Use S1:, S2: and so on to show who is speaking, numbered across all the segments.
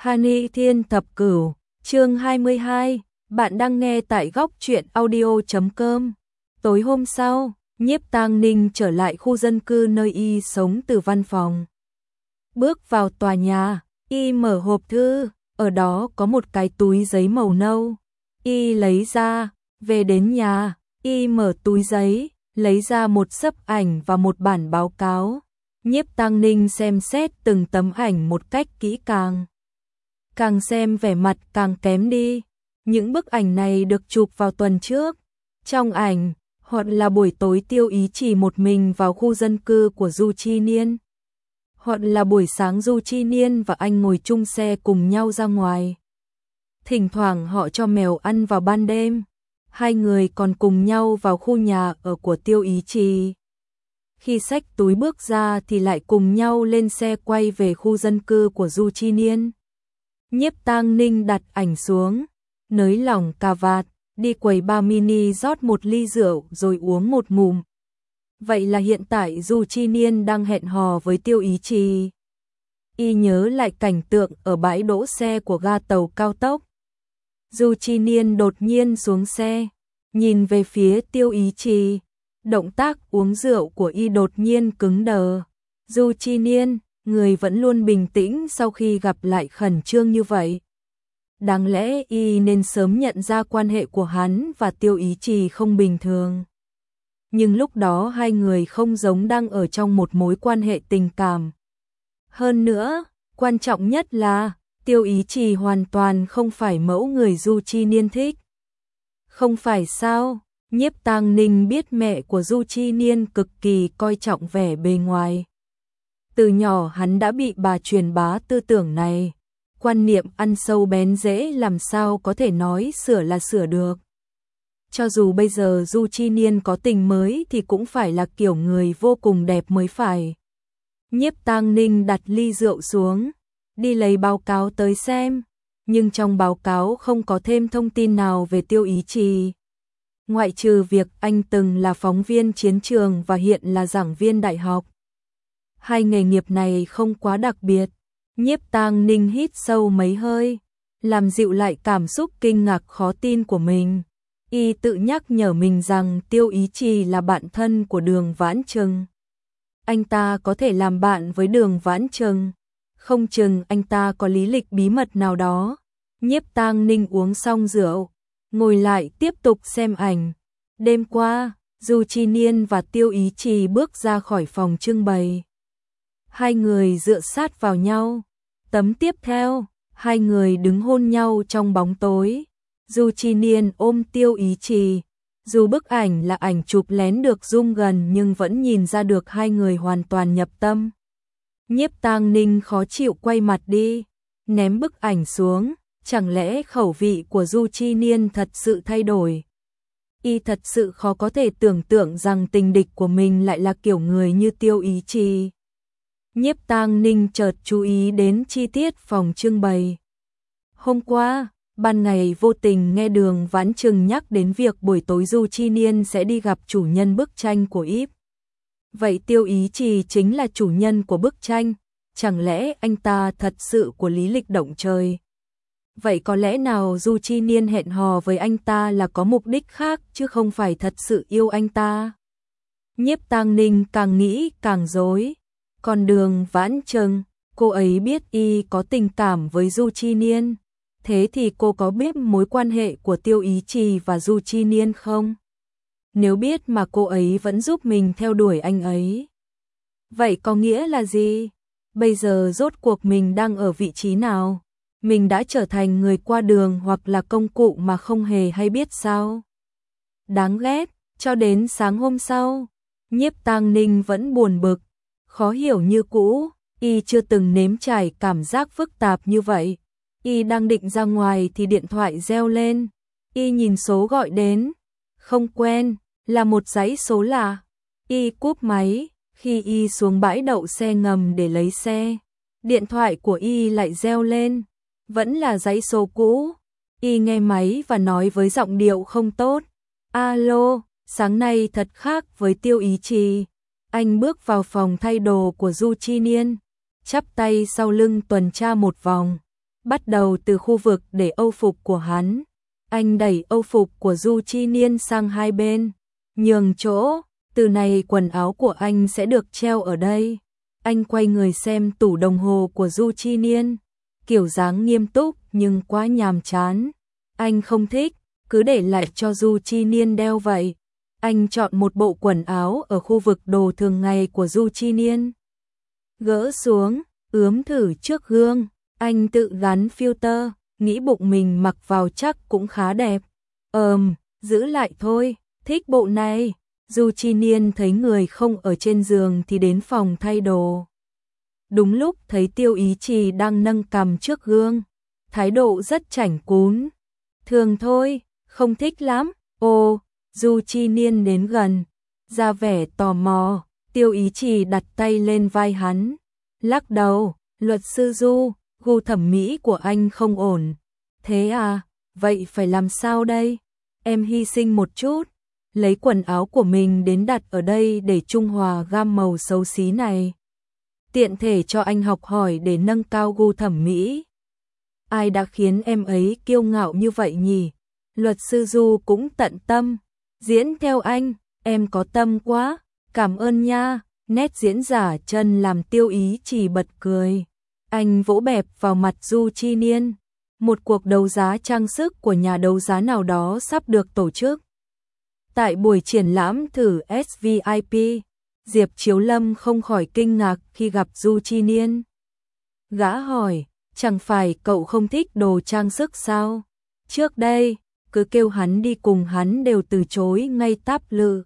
S1: Honey Thiên Thập Cửu, chương 22, bạn đang nghe tại góc truyện audio.com. Tối hôm sau, Nhiếp Tang Ninh trở lại khu dân cư nơi y sống từ văn phòng. Bước vào tòa nhà, y mở hộp thư, ở đó có một cái túi giấy màu nâu. Y lấy ra, về đến nhà, y mở túi giấy, lấy ra một xấp ảnh và một bản báo cáo. Nhiếp Tang Ninh xem xét từng tấm ảnh một cách kỹ càng. Càng xem vẻ mặt càng kém đi. Những bức ảnh này được chụp vào tuần trước. Trong ảnh, hoặc là buổi tối Tiêu Ý chỉ một mình vào khu dân cư của Du Chi Niên, hoặc là buổi sáng Du Chi Niên và anh ngồi chung xe cùng nhau ra ngoài. Thỉnh thoảng họ cho mèo ăn vào ban đêm. Hai người còn cùng nhau vào khu nhà ở của Tiêu Ý Trì. Khi xách túi bước ra thì lại cùng nhau lên xe quay về khu dân cư của Du Chi Niên. Nhiếp Tang Ninh đặt ảnh xuống, nới lỏng cà vạt, đi quầy bar mini rót một ly rượu rồi uống một ngụm. Vậy là hiện tại Du Chi Niên đang hẹn hò với Tiêu Ý Trì. Y nhớ lại cảnh tượng ở bãi đỗ xe của ga tàu cao tốc. Du Chi Niên đột nhiên xuống xe, nhìn về phía Tiêu Ý Trì. Động tác uống rượu của y đột nhiên cứng đờ. Du Chi Niên, người vẫn luôn bình tĩnh sau khi gặp lại khẩn trương như vậy. Đáng lẽ y nên sớm nhận ra quan hệ của hắn và Tiêu Ý Trì không bình thường. Nhưng lúc đó hai người không giống đang ở trong một mối quan hệ tình cảm. Hơn nữa, quan trọng nhất là Tiêu Ý Trì hoàn toàn không phải mẫu người Du Chi Niên thích. Không phải sao? Nhiếp Tang Ninh biết mẹ của Du Chi Niên cực kỳ coi trọng vẻ bề ngoài. Từ nhỏ hắn đã bị bà truyền bá tư tưởng này. Quan niệm ăn sâu bén rễ làm sao có thể nói sửa là sửa được. Cho dù bây giờ Du Chi Niên có tình mới thì cũng phải là kiểu người vô cùng đẹp mới phải. Nhiếp Tang Ninh đặt ly rượu xuống, đi lấy báo cáo tới xem. Nhưng trong báo cáo không có thêm thông tin nào về Tiêu Ý Trì. Ngoại trừ việc anh từng là phóng viên chiến trường và hiện là giảng viên đại học. Hai nghề nghiệp này không quá đặc biệt. Nhiếp Tang Ninh hít sâu mấy hơi, làm dịu lại cảm xúc kinh ngạc khó tin của mình. Y tự nhắc nhở mình rằng Tiêu Ý Trì là bạn thân của Đường Vãn Trừng. Anh ta có thể làm bạn với Đường Vãn Trừng. Không chừng anh ta có lý lịch bí mật nào đó. Nhiếp Tang Ninh uống xong rượu, ngồi lại tiếp tục xem ảnh. Đêm qua, Du Chi Niên và Tiêu Ý Trì bước ra khỏi phòng trưng bày. Hai người dựa sát vào nhau. Tấm tiếp theo, hai người đứng hôn nhau trong bóng tối. Du Chi Niên ôm Tiêu Ý Trì. Dù bức ảnh là ảnh chụp lén được zoom gần nhưng vẫn nhìn ra được hai người hoàn toàn nhập tâm. Nhiếp Tang Ninh khó chịu quay mặt đi, ném bức ảnh xuống. Chẳng lẽ khẩu vị của Du Chi Niên thật sự thay đổi? Y thật sự khó có thể tưởng tượng rằng tình địch của mình lại là kiểu người như Tiêu Ý Trì. Nhiếp Tang Ninh chợt chú ý đến chi tiết phòng trưng bày. Hôm qua, ban ngày vô tình nghe Đường Vãn Trừng nhắc đến việc buổi tối Du Chi Niên sẽ đi gặp chủ nhân bức tranh của Íp. Vậy Tiêu Ý Trì chính là chủ nhân của bức tranh, chẳng lẽ anh ta thật sự của lý lịch động trời? Vậy có lẽ nào Du Chi Niên hẹn hò với anh ta là có mục đích khác chứ không phải thật sự yêu anh ta? Nhiếp Tang Ninh càng nghĩ càng rối. Còn Đường Vãn Trừng, cô ấy biết y có tình cảm với Du Chi Niên. Thế thì cô có biết mối quan hệ của Tiêu Ý Trì và Du Chi Niên không? Nếu biết mà cô ấy vẫn giúp mình theo đuổi anh ấy. Vậy có nghĩa là gì? Bây giờ rốt cuộc mình đang ở vị trí nào? Mình đã trở thành người qua đường hoặc là công cụ mà không hề hay biết sao? Đáng ghét, cho đến sáng hôm sau, Nhiếp Tang Ninh vẫn buồn bực, khó hiểu như cũ, y chưa từng nếm trải cảm giác phức tạp như vậy. Y đang định ra ngoài thì điện thoại reo lên, y nhìn số gọi đến, không quen, là một dãy số lạ. Y cúp máy, khi y xuống bãi đậu xe ngầm để lấy xe, điện thoại của y lại reo lên. Vẫn là dãy số cũ. Y nghe máy và nói với giọng điệu không tốt. Alo, sáng nay thật khác với Tiêu Ý Trì. Anh bước vào phòng thay đồ của Du Chi Niên, chắp tay sau lưng tuần tra một vòng. bắt đầu từ khu vực để âu phục của hắn. Anh đẩy âu phục của Du Chi Niên sang hai bên, nhường chỗ, từ này quần áo của anh sẽ được treo ở đây. Anh quay người xem tủ đồng hồ của Du Chi Niên, kiểu dáng nghiêm túc nhưng quá nhàm chán. Anh không thích, cứ để lại cho Du Chi Niên đeo vậy. Anh chọn một bộ quần áo ở khu vực đồ thường ngày của Du Chi Niên. Gỡ xuống, ướm thử trước gương, anh tự gắn filter, nghĩ bụng mình mặc vào chắc cũng khá đẹp. Giữ lại thôi, thích bộ này. Du Chi Niên thấy người không ở trên giường thì đến phòng thay đồ. Đúng lúc thấy Tiêu Ý Trì đang nâng cằm trước gương, thái độ rất chảnh cún. Thường thôi, không thích lắm. Ồ, Du Chi Niên đến gần, ra vẻ tò mò. Tiêu Ý Trì đặt tay lên vai hắn, lắc đầu. Luật sư Du, gu thẩm mỹ của anh không ổn. Thế à, vậy phải làm sao đây? Em hy sinh một chút, lấy quần áo của mình đến đặt ở đây để trung hòa gam màu xấu xí này. Tiện thể cho anh học hỏi để nâng cao gu thẩm mỹ. Ai đã khiến em ấy kiêu ngạo như vậy nhỉ? Luật sư Du cũng tận tâm, diễn theo anh, em có tâm quá, cảm ơn nha. Nét diễn giả chân làm Tiêu Ý Trì bật cười. Anh vỗ bẹp vào mặt Du Chi Niên. Một cuộc đấu giá trang sức của nhà đấu giá nào đó sắp được tổ chức. Tại buổi triển lãm thử SVIP, Diệp Chiếu Lâm không khỏi kinh ngạc khi gặp Du Chi Niên. Gã hỏi, chẳng phải cậu không thích đồ trang sức sao? Trước đây, cứ kêu hắn đi cùng hắn đều từ chối ngay táp lự.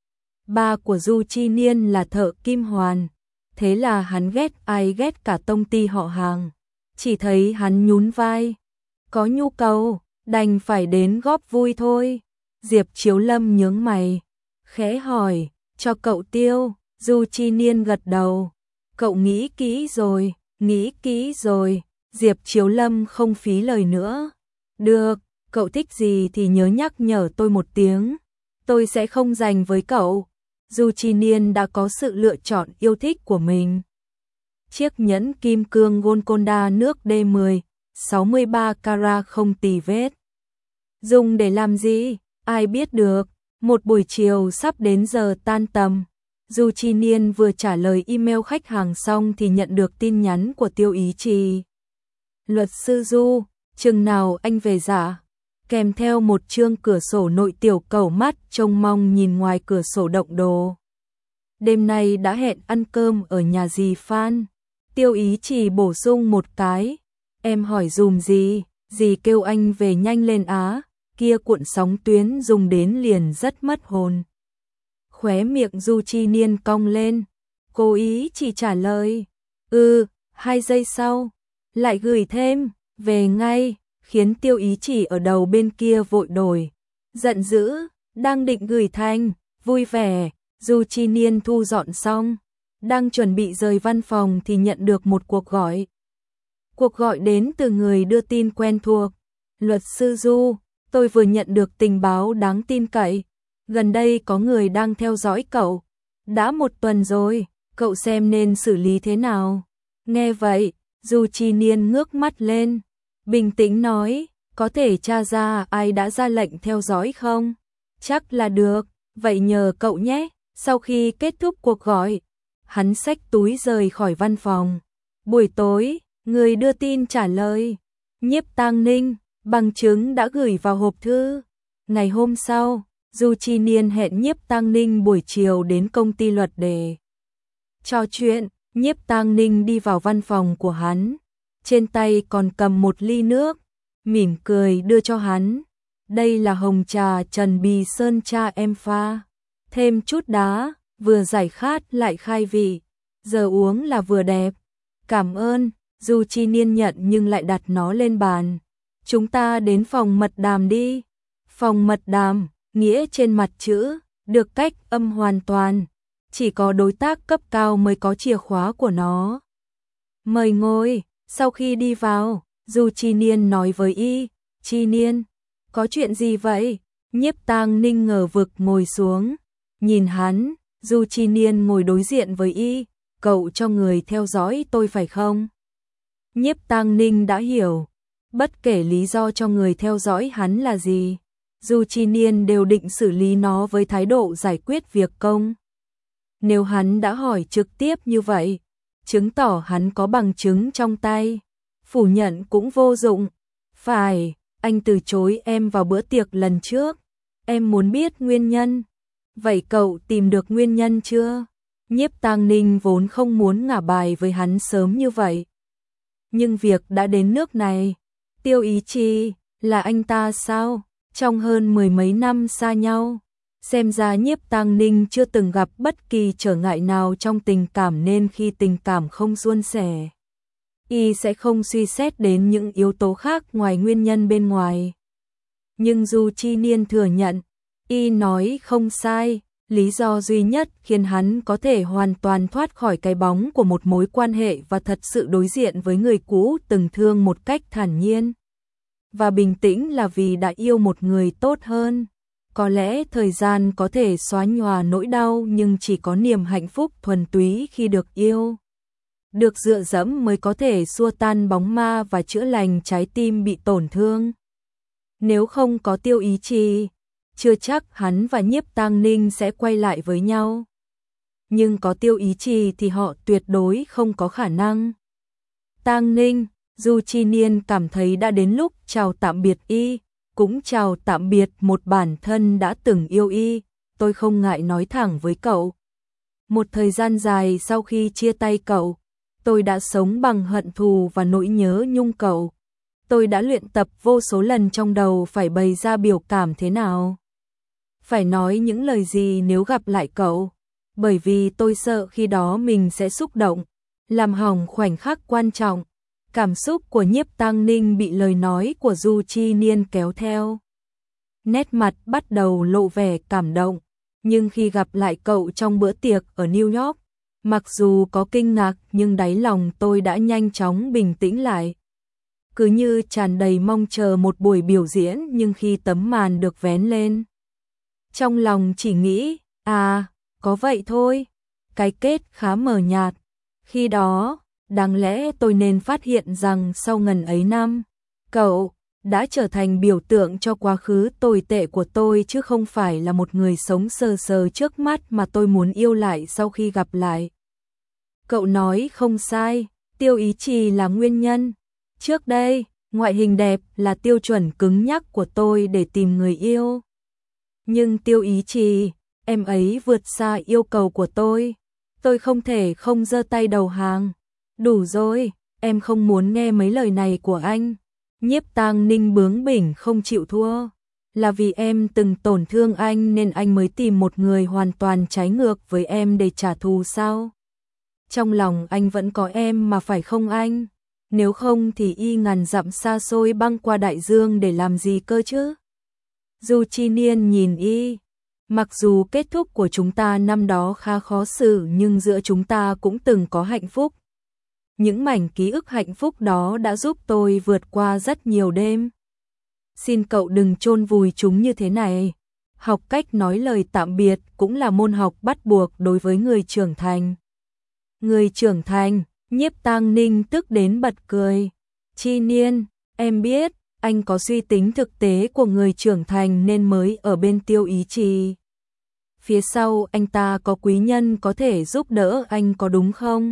S1: Ba của Du Chi Niên là thợ kim hoàn, thế là hắn ghét ai ghét cả tông ty họ hàng. Chỉ thấy hắn nhún vai, có nhu cầu, đành phải đến góp vui thôi. Diệp Chiếu Lâm nhướng mày, khẽ hỏi, cho cậu tiêu. Du Chi Niên gật đầu, cậu nghĩ kỹ rồi, nghĩ kỹ rồi. Diệp Chiếu Lâm không phí lời nữa. Được, cậu thích gì thì nhớ nhắc nhở tôi một tiếng, tôi sẽ không giành với cậu. Du Chi Niên đã có sự lựa chọn yêu thích của mình. Chiếc nhẫn kim cương Golconda nước D10, 63 carat không tì vết. Dùng để làm gì? Ai biết được. Một buổi chiều sắp đến giờ tan tầm, Du Chi Niên vừa trả lời email khách hàng xong thì nhận được tin nhắn của Tiêu Ý Trì. Luật sư Du, chừng nào anh về dạ? Kèm theo một chương cửa sổ nội tiểu cẩu mắt trông mong nhìn ngoài cửa sổ động đồ. Đêm nay đã hẹn ăn cơm ở nhà dì Phan. Tiêu Ý Trì bổ sung một cái. Em hỏi dùm gì? Dì kêu anh về nhanh lên á. Kia cuộn sóng tuyến dùng đến liền rất mất hồn. Khóe miệng Du Chi Niên cong lên. Cô Ý chỉ trả lời. 2 giây sau. Lại gửi thêm. Về ngay. Khiến Tiêu Ý Chỉ ở đầu bên kia vội đổi. Giận dữ. Đang định gửi thành. Vui vẻ. Du Chi Niên thu dọn xong. Đang chuẩn bị rời văn phòng thì nhận được một cuộc gọi. Cuộc gọi đến từ người đưa tin quen thuộc. Luật sư Du, tôi vừa nhận được tình báo đáng tin cậy. Gần đây có người đang theo dõi cậu. Đã 1 tuần rồi, cậu xem nên xử lý thế nào? Nghe vậy, Du Chi Niên ngước mắt lên. Bình tĩnh nói, có thể tra ra ai đã ra lệnh theo dõi không? Chắc là được, vậy nhờ cậu nhé. Sau khi kết thúc cuộc gọi, hắn xách túi rời khỏi văn phòng. Buổi tối, người đưa tin trả lời. Nhiếp Tang Ninh, bằng chứng đã gửi vào hộp thư. Ngày hôm sau, Du Chi Niên hẹn Nhiếp Tang Ninh buổi chiều đến công ty luật để trò chuyện. Nhiếp Tang Ninh đi vào văn phòng của hắn, trên tay còn cầm một ly nước, mỉm cười đưa cho hắn. Đây là hồng trà Trần Bì Sơn cha em pha, thêm chút đá, vừa giải khát lại khai vị, giờ uống là vừa đẹp. Cảm ơn. Du Chi Niên nhận nhưng lại đặt nó lên bàn. Chúng ta đến phòng mật đàm đi. Phòng mật đàm, nghĩa trên mặt chữ, được cách âm hoàn toàn. Chỉ có đối tác cấp cao mới có chìa khóa của nó. Mời ngồi. Sau khi đi vào, Du Chi Niên nói với y. Chi Niên, có chuyện gì vậy? Nhiếp Tang Ninh ngờ vực ngồi xuống. Nhìn hắn, Du Chi Niên ngồi đối diện với y. Cậu cho người theo dõi tôi phải không? Nhiếp Tang Ninh đã hiểu, Bất kể lý do cho người theo dõi hắn là gì, Du Chi Niên đều định xử lý nó với thái độ giải quyết việc công. Nếu hắn đã hỏi trực tiếp như vậy, chứng tỏ hắn có bằng chứng trong tay, phủ nhận cũng vô dụng. Phải, anh từ chối em vào bữa tiệc lần trước, em muốn biết nguyên nhân. Vậy cậu tìm được nguyên nhân chưa? Nhiếp Tang Ninh vốn không muốn ngả bài với hắn sớm như vậy. Nhưng việc đã đến nước này, Tiêu Ý Chi, là anh ta sao? Trong hơn mười mấy năm xa nhau, xem ra Nhiếp Tang Ninh chưa từng gặp bất kỳ trở ngại nào trong tình cảm nên khi tình cảm không suôn sẻ, y sẽ không suy xét đến những yếu tố khác ngoài nguyên nhân bên ngoài. Nhưng Du Chi Niên thừa nhận, y nói không sai, lý do duy nhất khiến hắn có thể hoàn toàn thoát khỏi cái bóng của một mối quan hệ và thật sự đối diện với người cũ từng thương một cách thản nhiên và bình tĩnh là vì đã yêu một người tốt hơn. Có lẽ thời gian có thể xóa nhòa nỗi đau nhưng chỉ có niềm hạnh phúc thuần túy khi được yêu, được dựa dẫm mới có thể xua tan bóng ma và chữa lành trái tim bị tổn thương. Nếu không có Tiêu Ý Chi, chưa chắc hắn và Nhiếp Tang Ninh sẽ quay lại với nhau. Nhưng có Tiêu Ý Chi thì họ tuyệt đối không có khả năng. Tang Ninh, Du Chi Niên cảm thấy đã đến lúc chào tạm biệt y, cũng chào tạm biệt một bản thân đã từng yêu y. Tôi không ngại nói thẳng với cậu. Một thời gian dài sau khi chia tay cậu, tôi đã sống bằng hận thù và nỗi nhớ nhung cậu. Tôi đã luyện tập vô số lần trong đầu phải bày ra biểu cảm thế nào, phải nói những lời gì nếu gặp lại cậu, bởi vì tôi sợ khi đó mình sẽ xúc động, làm hỏng khoảnh khắc quan trọng. Cảm xúc của Nhiếp Tang Ninh bị lời nói của Du Chi Niên kéo theo. Nét mặt bắt đầu lộ vẻ cảm động, nhưng khi gặp lại cậu trong bữa tiệc ở New York, mặc dù có kinh ngạc nhưng đáy lòng tôi đã nhanh chóng bình tĩnh lại. Cứ như tràn đầy mong chờ một buổi biểu diễn nhưng khi tấm màn được vén lên, trong lòng chỉ nghĩ, có vậy thôi, cái kết khá mờ nhạt. Khi đó, đáng lẽ tôi nên phát hiện rằng sau ngần ấy năm, cậu đã trở thành biểu tượng cho quá khứ tồi tệ của tôi chứ không phải là một người sống sờ sờ trước mắt mà tôi muốn yêu lại sau khi gặp lại. Cậu nói không sai, Tiêu Ý Chi là nguyên nhân. Trước đây, ngoại hình đẹp là tiêu chuẩn cứng nhắc của tôi để tìm người yêu. Nhưng Tiêu Ý Chi, em ấy vượt xa yêu cầu của tôi. Tôi không thể không giơ tay đầu hàng. Đủ rồi, em không muốn nghe mấy lời này của anh. Nhiếp Tang Ninh bướng bỉnh không chịu thua. Là vì em từng tổn thương anh nên anh mới tìm một người hoàn toàn trái ngược với em để trả thù sao? Trong lòng anh vẫn có em mà phải không anh? Nếu không thì y ngàn dặm xa xôi băng qua đại dương để làm gì cơ chứ? Du Chi Niên nhìn y. Mặc dù kết thúc của chúng ta năm đó khá khó xử nhưng giữa chúng ta cũng từng có hạnh phúc. Những mảnh ký ức hạnh phúc đó đã giúp tôi vượt qua rất nhiều đêm. Xin cậu đừng chôn vùi chúng như thế này. Học cách nói lời tạm biệt cũng là môn học bắt buộc đối với người trưởng thành. Người trưởng thành, Nhiếp Tang Ninh tức đến bật cười. Chi Niên, em biết, anh có suy tính thực tế của người trưởng thành nên mới ở bên Tiêu Ý Chi. Phía sau anh ta có quý nhân có thể giúp đỡ anh có đúng không?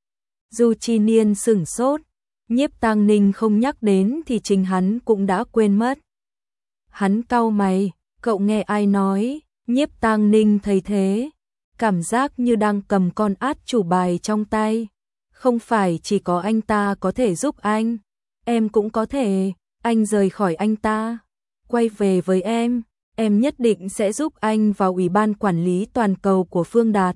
S1: Du Chi Niên sửng sốt, Nhiếp Tang Ninh không nhắc đến thì chính hắn cũng đã quên mất. Hắn cau mày, cậu nghe ai nói? Nhiếp Tang Ninh thấy thế, cảm giác như đang cầm con át chủ bài trong tay. Không phải chỉ có anh ta có thể giúp anh, em cũng có thể. Anh rời khỏi anh ta, quay về với em nhất định sẽ giúp anh vào Ủy ban Quản lý Toàn cầu của Phương Đạt.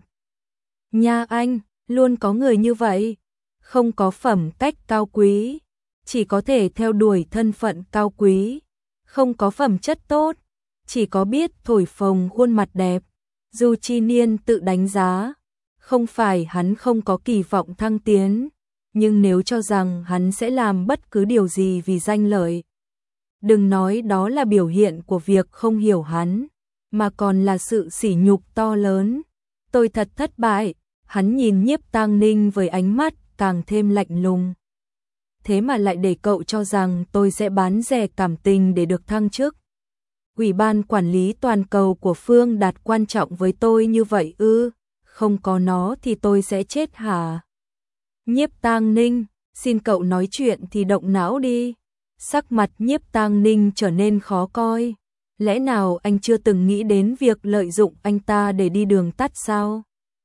S1: Nha anh, luôn có người như vậy, không có phẩm cách cao quý, chỉ có thể theo đuổi thân phận cao quý, không có phẩm chất tốt, chỉ có biết thổi phồng khuôn mặt đẹp. Du Chi Niên tự đánh giá, không phải hắn không có kỳ vọng thăng tiến, nhưng nếu cho rằng hắn sẽ làm bất cứ điều gì vì danh lợi, đừng nói đó là biểu hiện của việc không hiểu hắn, mà còn là sự sỉ nhục to lớn. Tôi thật thất bại. Hắn nhìn Nhiếp Tang Ninh với ánh mắt càng thêm lạnh lùng. thế mà lại để cậu cho rằng tôi sẽ bán rẻ cảm tình để được thăng chức. Ủy ban quản lý toàn cầu của Phương Đạt quan trọng với tôi như vậy ư? Không có nó thì tôi sẽ chết hả? Nhiếp Tang Ninh, xin cậu nói chuyện thì động não đi. Sắc mặt Nhiếp Tang Ninh trở nên khó coi. Lẽ nào anh chưa từng nghĩ đến việc lợi dụng anh ta để đi đường tắt sao?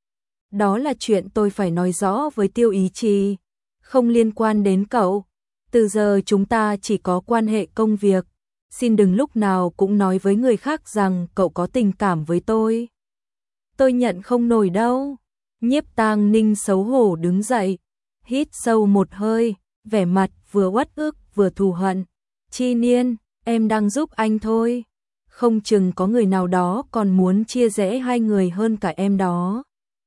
S1: Đó là chuyện tôi phải nói rõ với Tiêu Ý Trì, không liên quan đến cậu. Từ giờ chúng ta chỉ có quan hệ công việc. Xin đừng lúc nào cũng nói với người khác rằng cậu có tình cảm với tôi. Tôi nhận không nổi đâu. Nhiếp Tang Ninh xấu hổ đứng dậy, hít sâu một hơi, vẻ mặt vừa uất ức vừa thù hận. Chi Niên, em đang giúp anh thôi. Không chừng có người nào đó còn muốn chia rẽ hai người hơn cả em đó.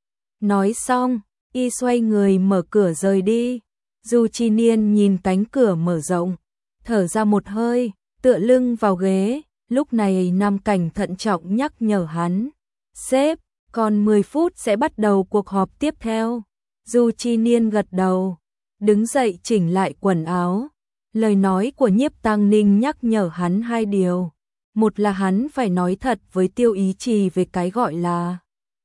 S1: Nói xong, y xoay người mở cửa rời đi. Du Chi Niên nhìn cánh cửa mở rộng, thở ra một hơi, tựa lưng vào ghế. Lúc này Nam Cảnh thận trọng nhắc nhở hắn. Sếp, còn 10 phút sẽ bắt đầu cuộc họp tiếp theo. Du Chi Niên gật đầu, đứng dậy chỉnh lại quần áo. Lời nói của Nhiếp Tang Ninh nhắc nhở hắn hai điều. Một là hắn phải nói thật với Tiêu Ý Trì về cái gọi là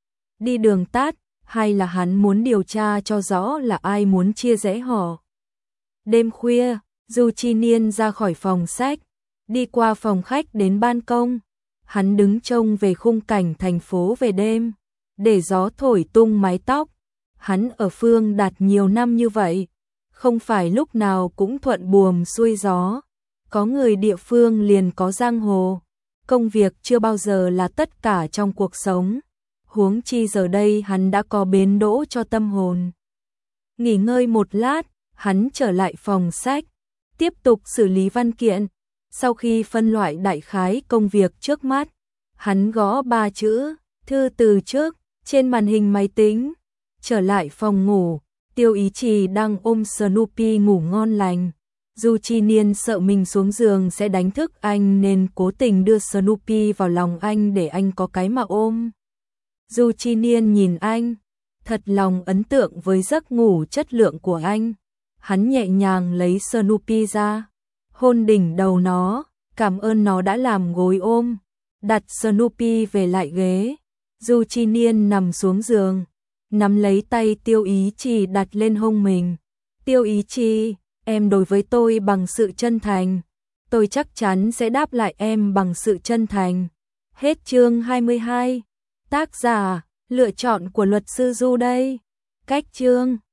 S1: đi đường tắt. Hai là hắn muốn điều tra cho rõ là ai muốn chia rẽ họ. Đêm khuya, Du Chi Niên ra khỏi phòng sách, đi qua phòng khách đến ban công. Hắn đứng trông về khung cảnh thành phố về đêm, để gió thổi tung mái tóc. Hắn ở Phương Đạt nhiều năm như vậy, không phải lúc nào cũng thuận buồm xuôi gió. Có người địa phương liền có giang hồ. Công việc chưa bao giờ là tất cả trong cuộc sống. Huống chi giờ đây hắn đã có bến đỗ cho tâm hồn. Nghỉ ngơi một lát, hắn trở lại phòng sách, tiếp tục xử lý văn kiện. Sau khi phân loại đại khái công việc trước mắt, hắn gõ 3 chữ, thư từ trước, trên màn hình máy tính. Trở lại phòng ngủ, Tiêu Ý Trì đang ôm Snoopy ngủ ngon lành. Du Chi Niên sợ mình xuống giường sẽ đánh thức anh nên cố tình đưa Snoopy vào lòng anh để anh có cái mà ôm. Du Chi Niên nhìn anh, thật lòng ấn tượng với giấc ngủ chất lượng của anh. Hắn nhẹ nhàng lấy Snoopy ra, hôn đỉnh đầu nó, cảm ơn nó đã làm gối ôm, đặt Snoopy về lại ghế. Du Chi Niên nằm xuống giường, nắm lấy tay Tiêu Ý Trì đặt lên hông mình. Tiêu Ý Trì, em đối với tôi bằng sự chân thành, tôi chắc chắn sẽ đáp lại em bằng sự chân thành. Hết chương 22. Tác giả, lựa chọn của luật sư Du đây. Cách chương